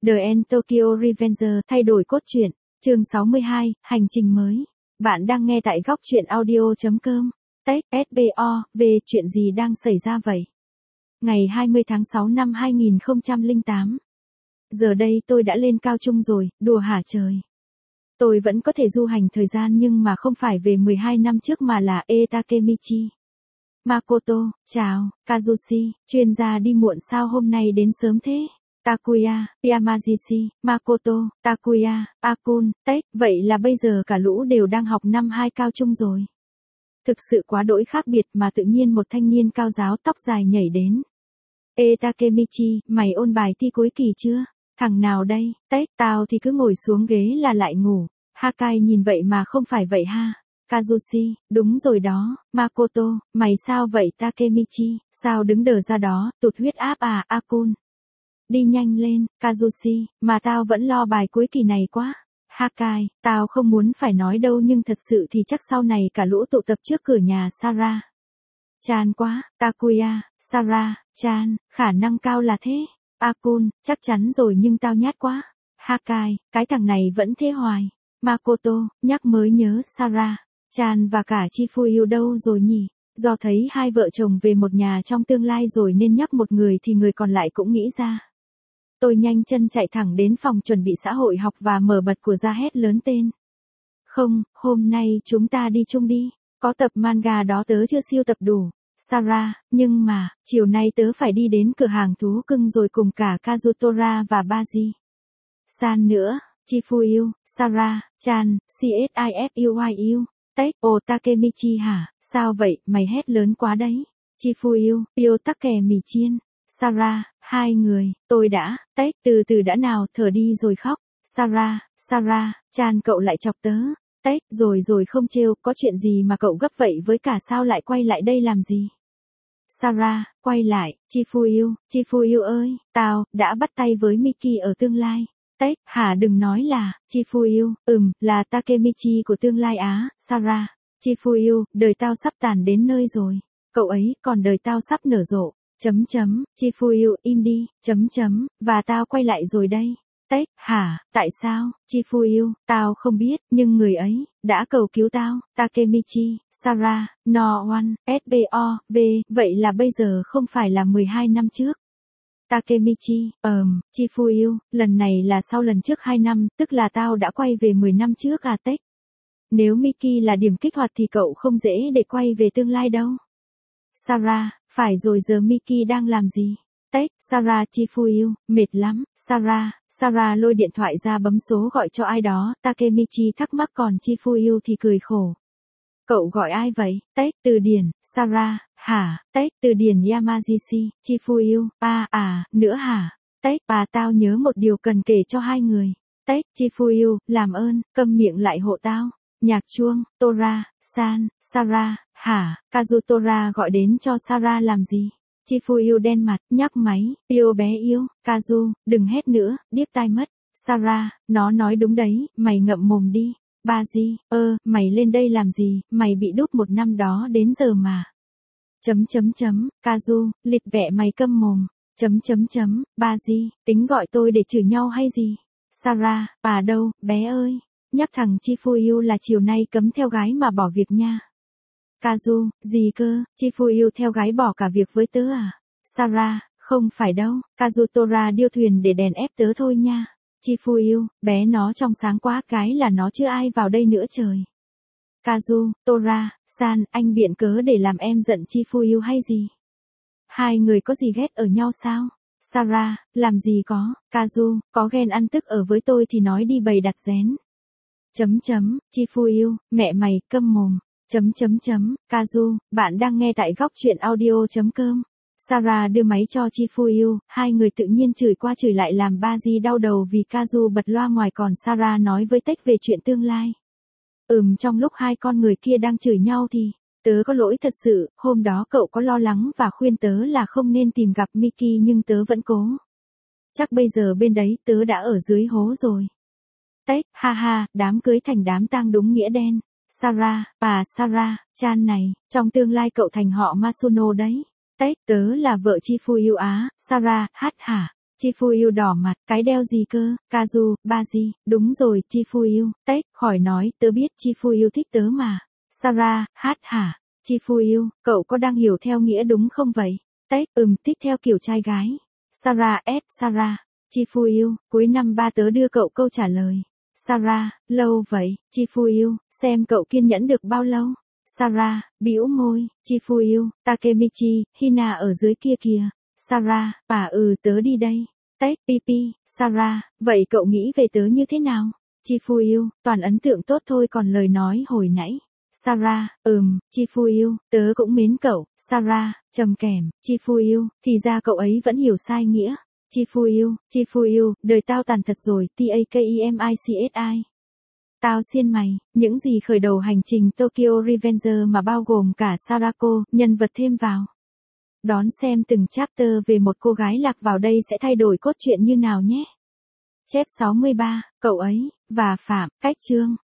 The End Tokyo Revenger thay đổi cốt truyện, chương 62, hành trình mới. Bạn đang nghe tại góc truyện audio.com. Tech SBO, về chuyện gì đang xảy ra vậy? Ngày 20 tháng 6 năm 2008. Giờ đây tôi đã lên cao trung rồi, đùa hả trời. Tôi vẫn có thể du hành thời gian nhưng mà không phải về 12 năm trước mà là Takemichi. Makoto, chào, Kazushi, chuyên gia đi muộn sao hôm nay đến sớm thế? Takuya, Yamagishi, Makoto, Takuya, Akun, Tech, vậy là bây giờ cả lũ đều đang học năm 2 cao trung rồi. Thực sự quá đỗi khác biệt mà tự nhiên một thanh niên cao giáo tóc dài nhảy đến. Takemichi, mày ôn bài thi cuối kỳ chưa? Thằng nào đây? Tech, tao thì cứ ngồi xuống ghế là lại ngủ. Hakai nhìn vậy mà không phải vậy ha. Kazushi, đúng rồi đó. Makoto, mày sao vậy Takemichi, sao đứng đờ ra đó, tụt huyết áp à? Akun, đi nhanh lên. Kazushi, mà tao vẫn lo bài cuối kỳ này quá. Hakai, tao không muốn phải nói đâu nhưng thật sự thì chắc sau này cả lũ tụ tập trước cửa nhà Sarah Chan quá. Takuya, Sarah Chan, khả năng cao là thế. Akun, chắc chắn rồi nhưng tao nhát quá. Hakai, cái thằng này vẫn thế hoài. Makoto, nhắc mới nhớ Sarah Chan và cả Chifuyu đâu rồi nhỉ? Do thấy hai vợ chồng về một nhà trong tương lai rồi nên nhắc một người thì người còn lại cũng nghĩ ra. Tôi nhanh chân chạy thẳng đến phòng chuẩn bị xã hội học và mở bật của ra hét lớn tên. Không, hôm nay chúng ta đi chung đi. Có tập manga đó tớ chưa siêu tập đủ. Sarah, nhưng mà, chiều nay tớ phải đi đến cửa hàng thú cưng rồi cùng cả Kazutora và Baji San nữa. Chifuyu, Sarah Chan, CSIFUYU. Tech, Takemichi hả? Sao vậy, mày hét lớn quá đấy. Chifuyu, Yotake mì chiên. Sarah, hai người, tôi đã. Tech, từ từ đã nào, thở đi rồi khóc. Sarah Chan, cậu lại chọc tớ. Tech, rồi không trêu, có chuyện gì mà cậu gấp vậy với cả sao lại quay lại đây làm gì? Sarah, quay lại. Chifuyu ơi, tao đã bắt tay với Miki ở tương lai. Tech, hả, đừng nói là. Chifuyu, là Takemichi của tương lai á. Sarah, Chifuyu, đời tao sắp tàn đến nơi rồi. Cậu ấy, còn đời tao sắp nở rộ. Chifuyu, im đi. Và tao quay lại rồi đây. Tech, hả, tại sao? Chifuyu, tao không biết, nhưng người ấy đã cầu cứu tao. Takemichi, Sarah, No One, SBO, V, vậy là bây giờ không phải là 12 năm trước. Takemichi, Chifuyu, lần này là sau lần trước 2 năm, tức là tao đã quay về 10 năm trước à Tech. Nếu Miki là điểm kích hoạt thì cậu không dễ để quay về tương lai đâu. Sarah, phải rồi, giờ Miki đang làm gì? Tech, Sarah, Chifuyu, mệt lắm. Sarah lôi điện thoại ra bấm số gọi cho ai đó. Takemichi thắc mắc còn Chifuyu thì cười khổ. Cậu gọi ai vậy? Tech, Từ Điển. Sarah, hả? Tech, Từ Điển Yamagishi. Chifuyu, nữa hả? Tech, tao nhớ một điều cần kể cho hai người. Tech, Chifuyu, làm ơn, câm miệng lại hộ tao. Nhạc chuông, Tora, San, Sarah, hả? Kazutora gọi đến cho Sarah làm gì? Chifuyu đen mặt, nhắc máy, yêu bé yêu. Kazu, đừng hét nữa, điếc tai mất. Sarah, nó nói đúng đấy, mày ngậm mồm đi. Baji, mày lên đây làm gì, mày bị đúp 1 năm đó đến giờ mà. Kazu, lịch vẹ mày câm mồm. Baji, tính gọi tôi để chửi nhau hay gì? Sarah, bà đâu, bé ơi. Nhắc thằng Chifuyu là chiều nay cấm theo gái mà bỏ việc nha. Kazu, gì cơ, Chifuyu theo gái bỏ cả việc với tớ à? Sarah, không phải đâu, Kazutora điêu thuyền để đèn ép tớ thôi nha. Chifuyu, bé nó trong sáng quá, cái là nó chưa ai vào đây nữa trời. Kazu, Tora, San, anh biện cớ để làm em giận Chifuyu hay gì? Hai người có gì ghét ở nhau sao? Sarah, làm gì có. Kazu, có ghen ăn tức ở với tôi thì nói đi bày đặt rén. Chifuyu, mẹ mày, câm mồm. Kazu, bạn đang nghe tại góc truyện audio.com. Sarah đưa máy cho Chifuyu, hai người tự nhiên chửi qua chửi lại làm Baji đau đầu vì Kazu bật loa ngoài còn Sarah nói với Tech về chuyện tương lai. Trong lúc hai con người kia đang chửi nhau thì, tớ có lỗi thật sự, hôm đó cậu có lo lắng và khuyên tớ là không nên tìm gặp Miki nhưng tớ vẫn cố. Chắc bây giờ bên đấy tớ đã ở dưới hố rồi. Tech, ha, đám cưới thành đám tang đúng nghĩa đen. Sarah, Sarah Chan này, trong tương lai cậu thành họ Masuno đấy. Tech, tớ là vợ Chifuyu á. Sarah, hả? Chifuyu đỏ mặt, cái đeo gì cơ, Kazu, Baji, đúng rồi, Chifuyu, tách, khỏi nói, tớ biết Chifuyu thích tớ mà. Sarah, hát hả? Chifuyu, cậu có đang hiểu theo nghĩa đúng không vậy? Tách, thích theo kiểu trai gái. Sarah. Chifuyu, cuối năm ba tớ đưa cậu câu trả lời. Sarah, lâu vậy, Chifuyu, xem cậu kiên nhẫn được bao lâu. Sarah, bĩu môi, Chifuyu, Takemichi, Hina ở dưới kia kìa. Sarah, tớ đi đây. Tách, pipi, Sarah, vậy cậu nghĩ về tớ như thế nào? Chifuyu, toàn ấn tượng tốt thôi còn lời nói hồi nãy. Sarah, Chifuyu, tớ cũng mến cậu. Sarah, trầm kèm, Chifuyu, thì ra cậu ấy vẫn hiểu sai nghĩa. Chifuyu, đời tao tàn thật rồi, Takemichi. Tao xiên mày, những gì khởi đầu hành trình Tokyo Revenger mà bao gồm cả Sarako, nhân vật thêm vào. Đón xem từng chapter về một cô gái lạc vào đây sẽ thay đổi cốt truyện như nào nhé. Chép 63, cậu ấy, và Phạm, cách chương.